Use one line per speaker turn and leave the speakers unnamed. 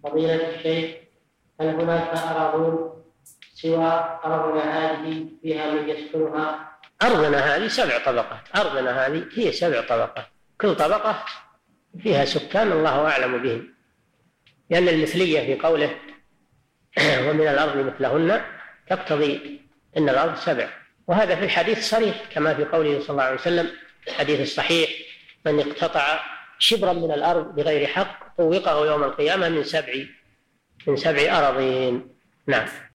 فضيلة الشيخ، هل هناك أراضون سوى أرضنا هذه فيها من يسكنها؟
أرضنا هذه 7 طبقات، أرضنا هذه هي 7 طبقات، كل طبقة فيها سكان الله أعلم بهم، لأن المثلية في قوله ومن الأرض مثلهن تقتضي أن الأرض 7، وهذا في الحديث صريح كما في قوله صلى الله عليه وسلم الحديث الصحيح: من اقتطع شبرا من الأرض بغير حق طوقه يوم القيامة من 7 أراضين. نعم.